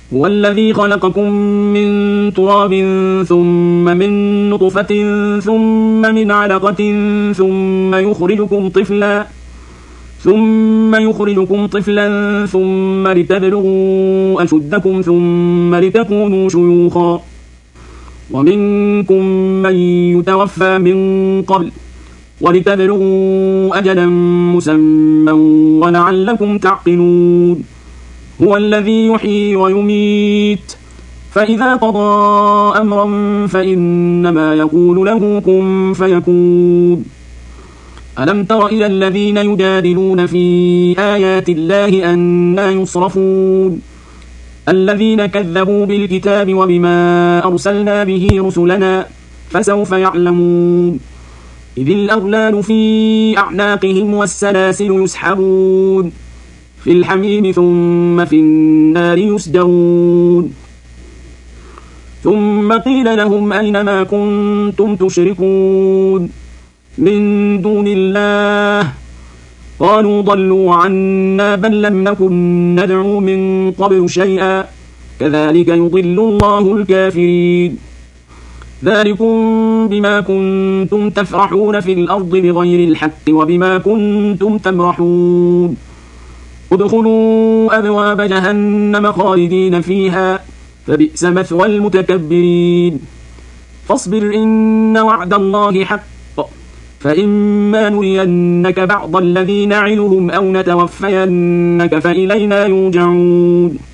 هو الذي خلقكم من تراب ثم من نطفة ثم من علقة ثم يخرجكم طفلا ثم لتبلغوا أشدكم ثم لتكونوا شيوخا ومنكم من يتوفى من قبل ولتبلغوا أجلا مسمى ولعلكم تعقلون هو الذي يحيي ويميت فإذا قضى أمرا فإنما يقول له كن فيكون ألم تر إلى الذين يجادلون في آيات الله أنى يصرفون الذين كذبوا بالكتاب وبما أرسلنا به رسلنا فسوف يعلمون إذ الأغلال في أعناقهم والسلاسل يسحبون في الحميم ثم في النار يسجرون ثم قيل لهم أين ما كنتم تشركون من دون الله قالوا ضلوا عنا بل لم نكن ندعو من قبل شيئا كذلك يضل الله الكافرين ذلكم بما كنتم تفرحون في الأرض بغير الحق وبما كنتم تمرحون ادخلوا أبواب جهنم خالدين فيها فبئس مثوى المتكبرين فاصبر إن وعد الله حق فإما نرينك بعض الذي نعدهم أو نتوفينك فإلينا يرجعون